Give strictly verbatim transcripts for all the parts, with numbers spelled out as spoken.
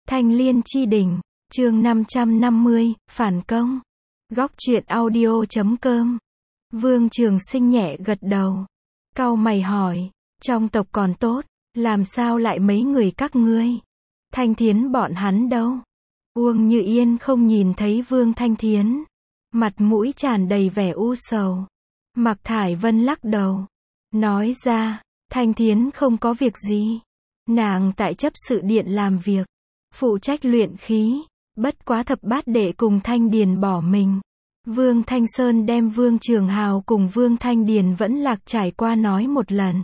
Thanh Liên Chi Đỉnh, chương năm trăm năm mươi, phản công. Góc truyện audio chấm com. Vương Trường Sinh nhẹ gật đầu. Cau mày hỏi, trong tộc còn tốt, làm sao lại mấy người các ngươi? Thanh Thiến bọn hắn đâu? Uông Như Yên không nhìn thấy Vương Thanh Thiến. Mặt mũi tràn đầy vẻ u sầu. Mạc Thải Vân lắc đầu. Nói ra, Thanh Thiến không có việc gì. Nàng tại chấp sự điện làm việc. Phụ trách luyện khí. Bất quá thập bát đệ cùng Thanh Điền bỏ mình. Vương Thanh Sơn đem Vương Trường Hào cùng Vương Thanh Điền vẫn lạc trải qua nói một lần.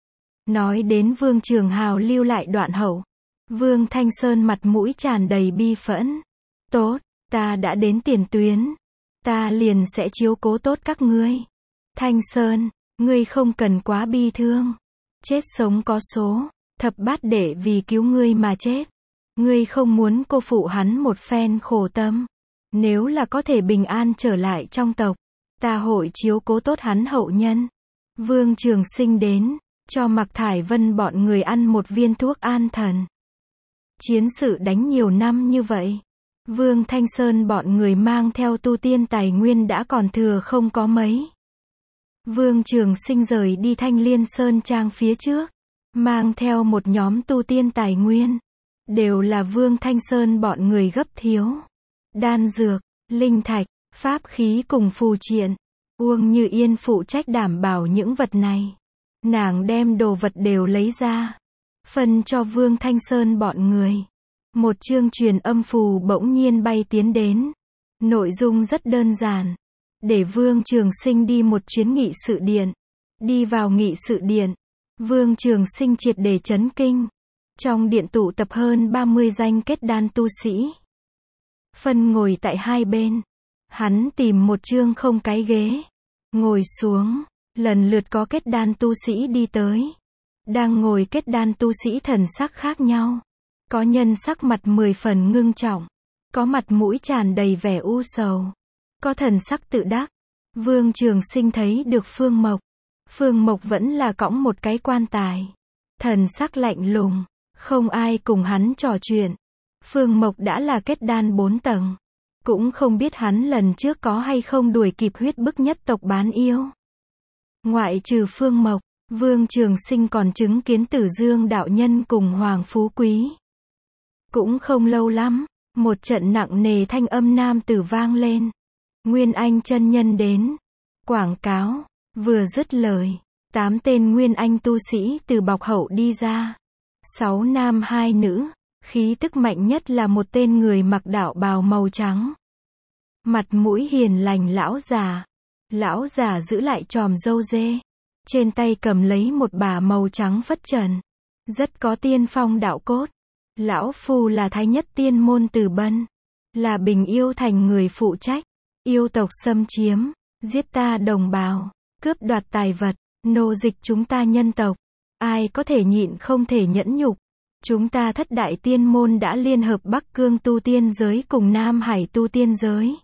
Nói đến Vương Trường Hào lưu lại đoạn hậu. Vương Thanh Sơn mặt mũi tràn đầy bi phẫn. Tốt, ta đã đến tiền tuyến. Ta liền sẽ chiếu cố tốt các ngươi. Thanh Sơn, ngươi không cần quá bi thương. Chết sống có số. Thập bát đệ vì cứu ngươi mà chết. Ngươi không muốn cô phụ hắn một phen khổ tâm. Nếu là có thể bình an trở lại trong tộc, ta hội chiếu cố tốt hắn hậu nhân. Vương Trường Sinh đến, cho Mạc Thải Vân bọn người ăn một viên thuốc an thần. Chiến sự đánh nhiều năm như vậy. Vương Thanh Sơn bọn người mang theo tu tiên tài nguyên đã còn thừa không có mấy. Vương Trường Sinh rời đi Thanh Liên Sơn Trang phía trước. Mang theo một nhóm tu tiên tài nguyên. Đều là Vương Thanh Sơn bọn người gấp thiếu. Đan dược, linh thạch, pháp khí cùng phù triện. Uông Như Yên phụ trách đảm bảo những vật này. Nàng đem đồ vật đều lấy ra. Phân cho Vương Thanh Sơn bọn người. Một chương truyền âm phù bỗng nhiên bay tiến đến. Nội dung rất đơn giản. Để Vương Trường Sinh đi một chuyến nghị sự điện. Đi vào nghị sự điện. Vương Trường Sinh triệt để chấn kinh. Trong điện tụ tập hơn ba mươi danh kết đan tu sĩ. Phân ngồi tại hai bên. Hắn tìm một chương không cái ghế. Ngồi xuống. Lần lượt có kết đan tu sĩ đi tới. Đang ngồi kết đan tu sĩ thần sắc khác nhau. Có nhân sắc mặt mười phần ngưng trọng. Có mặt mũi tràn đầy vẻ u sầu. Có thần sắc tự đắc. Vương Trường Sinh thấy được Phương Mộc. Phương Mộc vẫn là cõng một cái quan tài. Thần sắc lạnh lùng. Không ai cùng hắn trò chuyện. Phương Mộc đã là kết đan bốn tầng. Cũng không biết hắn lần trước có hay không đuổi kịp huyết bức nhất tộc bán yêu. Ngoại trừ Phương Mộc, Vương Trường Sinh còn chứng kiến Tử Dương đạo nhân cùng Hoàng Phú Quý. Cũng không lâu lắm, một trận nặng nề thanh âm nam tử vang lên. Nguyên Anh chân nhân đến. Quảng cáo, vừa dứt lời, tám tên Nguyên Anh tu sĩ từ bọc hậu đi ra. Sáu nam hai nữ, khí tức mạnh nhất là một tên người mặc đạo bào màu trắng. Mặt mũi hiền lành lão già. Lão già giữ lại chòm râu dê. Trên tay cầm lấy một bả màu trắng phất trần. Rất có tiên phong đạo cốt. Lão phu là Thái Nhất Tiên Môn Từ Bân. Là Bình Yêu Thành người phụ trách. Yêu tộc xâm chiếm, giết ta đồng bào, cướp đoạt tài vật, nô dịch chúng ta nhân tộc. Ai có thể nhịn không thể nhẫn nhục. Chúng ta thất đại tiên môn đã liên hợp Bắc Cương tu tiên giới cùng Nam Hải tu tiên giới.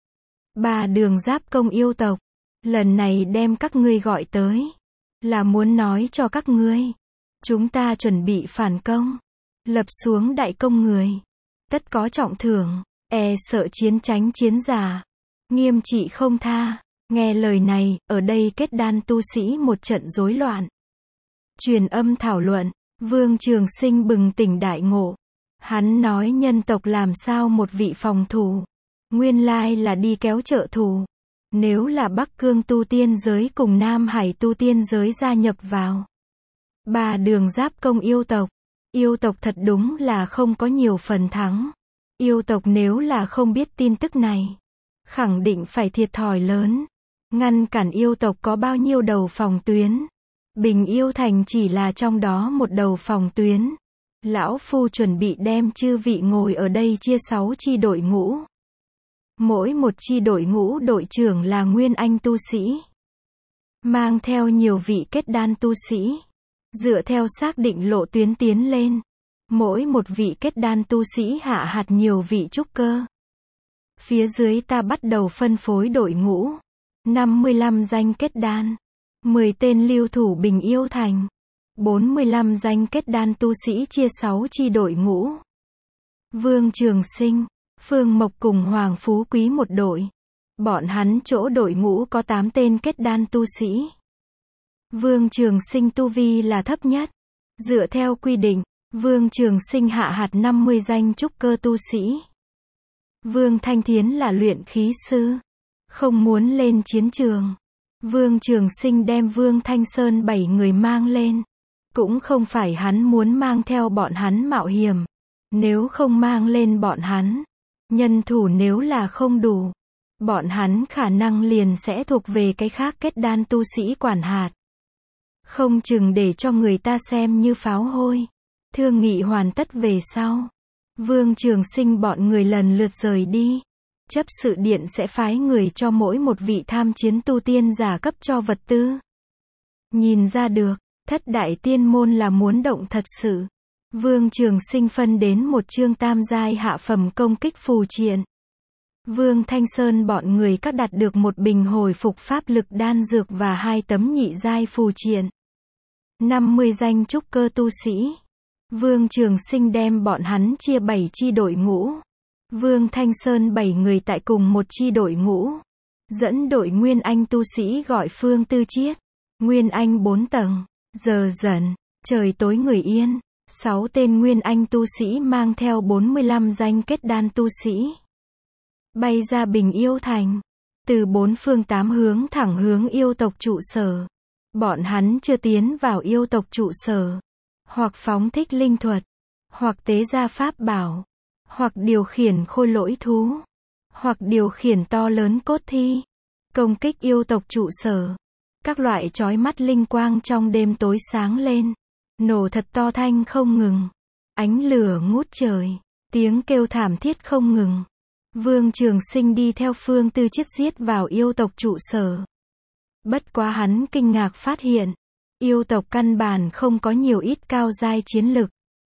Ba đường giáp công yêu tộc. Lần này đem các ngươi gọi tới. Là muốn nói cho các ngươi. Chúng ta chuẩn bị phản công. Lập xuống đại công người. Tất có trọng thưởng. E sợ chiến tránh chiến giả. Nghiêm trị không tha. Nghe lời này, ở đây kết đan tu sĩ một trận rối loạn. Truyền âm thảo luận. Vương Trường Sinh bừng tỉnh đại ngộ. Hắn nói nhân tộc làm sao một vị phòng thủ. Nguyên lai là đi kéo trợ thủ. Nếu là Bắc Cương tu tiên giới cùng Nam Hải tu tiên giới gia nhập vào. Ba đường giáp công yêu tộc. Yêu tộc thật đúng là không có nhiều phần thắng. Yêu tộc nếu là không biết tin tức này. Khẳng định phải thiệt thòi lớn. Ngăn cản yêu tộc có bao nhiêu đầu phòng tuyến. Bình Yêu Thành chỉ là trong đó một đầu phòng tuyến. Lão phu chuẩn bị đem chư vị ngồi ở đây chia sáu chi đội ngũ. Mỗi một chi đội ngũ đội trưởng là Nguyên Anh tu sĩ. Mang theo nhiều vị kết đan tu sĩ. Dựa theo xác định lộ tuyến tiến lên. Mỗi một vị kết đan tu sĩ hạ hạt nhiều vị trúc cơ. Phía dưới ta bắt đầu phân phối đội ngũ. năm mươi lăm danh kết đan. mười tên lưu thủ Bình Yêu Thành. bốn mươi lăm danh kết đan tu sĩ chia sáu chi đội ngũ. Vương Trường Sinh, Phương Mộc cùng Hoàng Phú Quý một đội. Bọn hắn chỗ đội ngũ có tám tên kết đan tu sĩ. Vương Trường Sinh tu vi là thấp nhất. Dựa theo quy định, Vương Trường Sinh hạ hạt năm mươi danh trúc cơ tu sĩ. Vương Thanh Thiến là luyện khí sư, không muốn lên chiến trường. Vương Trường Sinh đem Vương Thanh Sơn bảy người mang lên. Cũng không phải hắn muốn mang theo bọn hắn mạo hiểm. Nếu không mang lên bọn hắn, nhân thủ nếu là không đủ, bọn hắn khả năng liền sẽ thuộc về cái khác kết đan tu sĩ quản hạt. Không chừng để cho người ta xem như pháo hôi. Thương nghị hoàn tất về sau, Vương Trường Sinh bọn người lần lượt rời đi. Chấp sự điện sẽ phái người cho mỗi một vị tham chiến tu tiên giả cấp cho vật tư. Nhìn ra được, thất đại tiên môn là muốn động thật sự. Vương Trường Sinh phân đến một chương tam giai hạ phẩm công kích phù triện. Vương Thanh Sơn bọn người các đạt được một bình hồi phục pháp lực đan dược và hai tấm nhị giai phù triện. năm mươi danh trúc cơ tu sĩ. Vương Trường Sinh đem bọn hắn chia bảy chi đội ngũ. Vương Thanh Sơn bảy người tại cùng một chi đội ngũ. Dẫn đội Nguyên Anh tu sĩ gọi Phương Tư Chiết. Nguyên Anh bốn tầng. Giờ dần, trời tối người yên. Sáu tên Nguyên Anh tu sĩ mang theo bốn mươi lăm danh kết đan tu sĩ. Bay ra Bình Yêu Thành. Từ bốn phương tám hướng thẳng hướng yêu tộc trụ sở. Bọn hắn chưa tiến vào yêu tộc trụ sở. Hoặc phóng thích linh thuật. Hoặc tế ra pháp bảo. Hoặc điều khiển khôi lỗi thú. Hoặc điều khiển to lớn cốt thi. Công kích yêu tộc trụ sở. Các loại chói mắt linh quang trong đêm tối sáng lên. Nổ thật to thanh không ngừng. Ánh lửa ngút trời. Tiếng kêu thảm thiết không ngừng. Vương Trường Sinh đi theo Phương Tư Chiết giết vào yêu tộc trụ sở. Bất quá hắn kinh ngạc phát hiện. Yêu tộc căn bản không có nhiều ít cao giai chiến lực.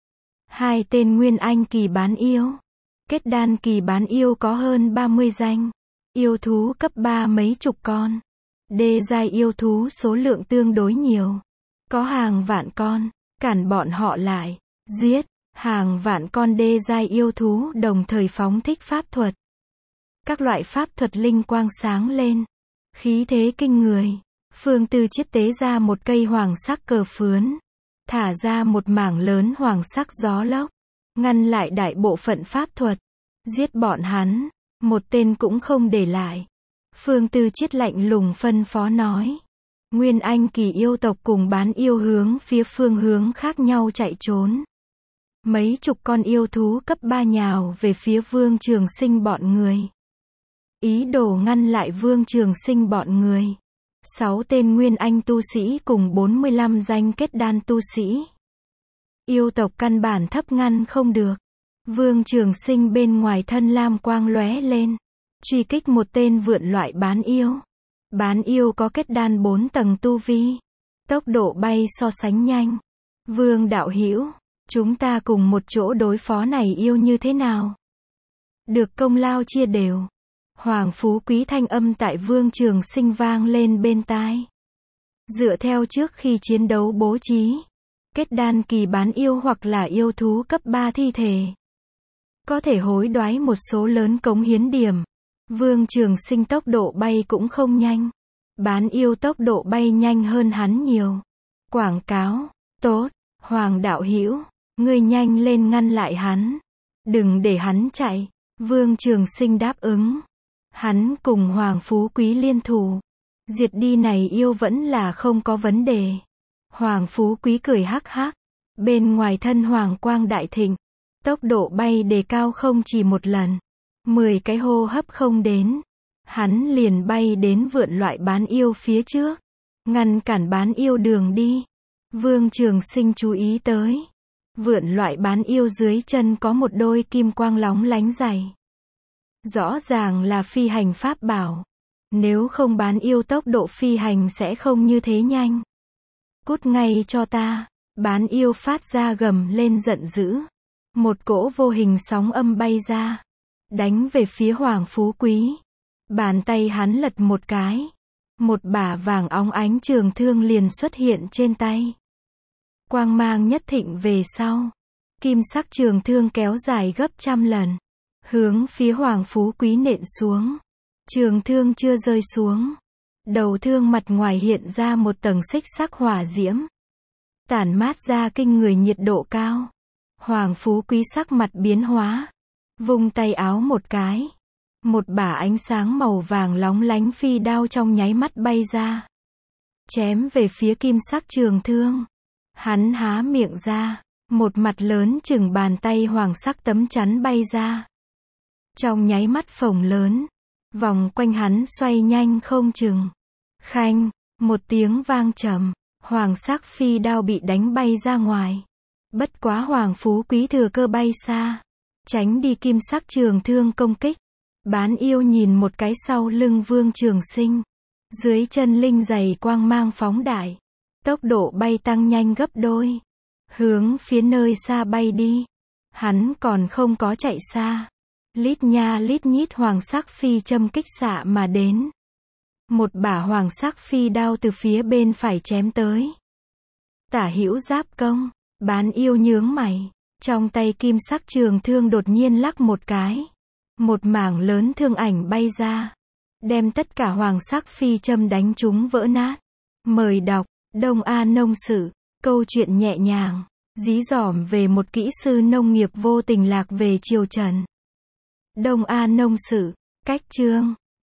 Hai tên Nguyên Anh kỳ bán yêu. Kết đan kỳ bán yêu có hơn ba mươi danh. Yêu thú cấp ba mấy chục con. Đê giai yêu thú số lượng tương đối nhiều. Có hàng vạn con, cản bọn họ lại, giết, hàng vạn con đê giai yêu thú đồng thời phóng thích pháp thuật. Các loại pháp thuật linh quang sáng lên, khí thế kinh người. Phương Tư Chiết tế ra một cây hoàng sắc cờ phướn, thả ra một mảng lớn hoàng sắc gió lốc, ngăn lại đại bộ phận pháp thuật, giết bọn hắn, một tên cũng không để lại. Phương Tư Chiết lạnh lùng phân phó nói. Nguyên Anh kỳ yêu tộc cùng bán yêu hướng phía phương hướng khác nhau chạy trốn. Mấy chục con yêu thú cấp ba nhào về phía Vương Trường Sinh bọn người. Ý đồ ngăn lại Vương Trường Sinh bọn người. Sáu tên Nguyên Anh tu sĩ cùng bốn mươi lăm danh kết đan tu sĩ. Yêu tộc căn bản thấp ngăn không được. Vương Trường Sinh bên ngoài thân lam quang lóe lên. Truy kích một tên vượn loại bán yêu. Bán yêu có kết đan bốn tầng tu vi. Tốc độ bay so sánh nhanh. Vương đạo hữu, chúng ta cùng một chỗ đối phó này yêu như thế nào? Được công lao chia đều. Hoàng Phú Quý thanh âm tại Vương Trường Sinh vang lên bên tai. Dựa theo trước khi chiến đấu bố trí. Kết đan kỳ bán yêu hoặc là yêu thú cấp ba thi thể. Có thể hối đoái một số lớn cống hiến điểm. Vương Trường Sinh tốc độ bay cũng không nhanh. Bán yêu tốc độ bay nhanh hơn hắn nhiều. Quảng cáo, tốt, Hoàng đạo hữu, ngươi nhanh lên ngăn lại hắn. Đừng để hắn chạy. Vương Trường Sinh đáp ứng. Hắn cùng Hoàng Phú Quý liên thủ. Diệt đi này yêu vẫn là không có vấn đề. Hoàng Phú Quý cười hắc hắc. Bên ngoài thân hoàng quang đại thịnh. Tốc độ bay đề cao không chỉ một lần. Mười cái hô hấp không đến. Hắn liền bay đến vượn loại bán yêu phía trước. Ngăn cản bán yêu đường đi. Vương Trường Sinh chú ý tới. Vượn loại bán yêu dưới chân có một đôi kim quang lóng lánh giày. Rõ ràng là phi hành pháp bảo. Nếu không bán yêu tốc độ phi hành sẽ không như thế nhanh. Cút ngay cho ta. Bán yêu phát ra gầm lên giận dữ. Một cỗ vô hình sóng âm bay ra. Đánh về phía Hoàng Phú Quý. Bàn tay hắn lật một cái. Một bả vàng óng ánh trường thương liền xuất hiện trên tay. Quang mang nhất thịnh về sau. Kim sắc trường thương kéo dài gấp trăm lần, hướng phía Hoàng Phú Quý nện xuống. Trường thương chưa rơi xuống, đầu thương mặt ngoài hiện ra một tầng xích sắc hỏa diễm, tản mát ra kinh người nhiệt độ cao. Hoàng Phú Quý sắc mặt biến hóa, vung tay áo một cái, một bả ánh sáng màu vàng lóng lánh phi đao trong nháy mắt bay ra, chém về phía kim sắc trường thương. Hắn há miệng ra, một mặt lớn chừng bàn tay hoàng sắc tấm chắn bay ra. Trong nháy mắt phồng lớn, vòng quanh hắn xoay nhanh không chừng. Khanh, một tiếng vang trầm, hoàng sắc phi đao bị đánh bay ra ngoài. Bất quá Hoàng Phú Quý thừa cơ bay xa, tránh đi kim sắc trường thương công kích. Bán yêu nhìn một cái sau lưng Vương Trường Sinh, dưới chân linh giày quang mang phóng đại, tốc độ bay tăng nhanh gấp đôi, hướng phía nơi xa bay đi. Hắn còn không có chạy xa, lít nha lít nhít hoàng sắc phi châm kích xạ mà đến. Một bả hoàng sắc phi đao từ phía bên phải chém tới. Tả hữu giáp công, bán yêu nhướng mày, trong tay kim sắc trường thương đột nhiên lắc một cái. Một mảng lớn thương ảnh bay ra, đem tất cả hoàng sắc phi châm đánh trúng vỡ nát. Mời đọc, Đông A Nông Sự, câu chuyện nhẹ nhàng, dí dỏm về một kỹ sư nông nghiệp vô tình lạc về triều Trần. Đông A Nông Sự, cách chương.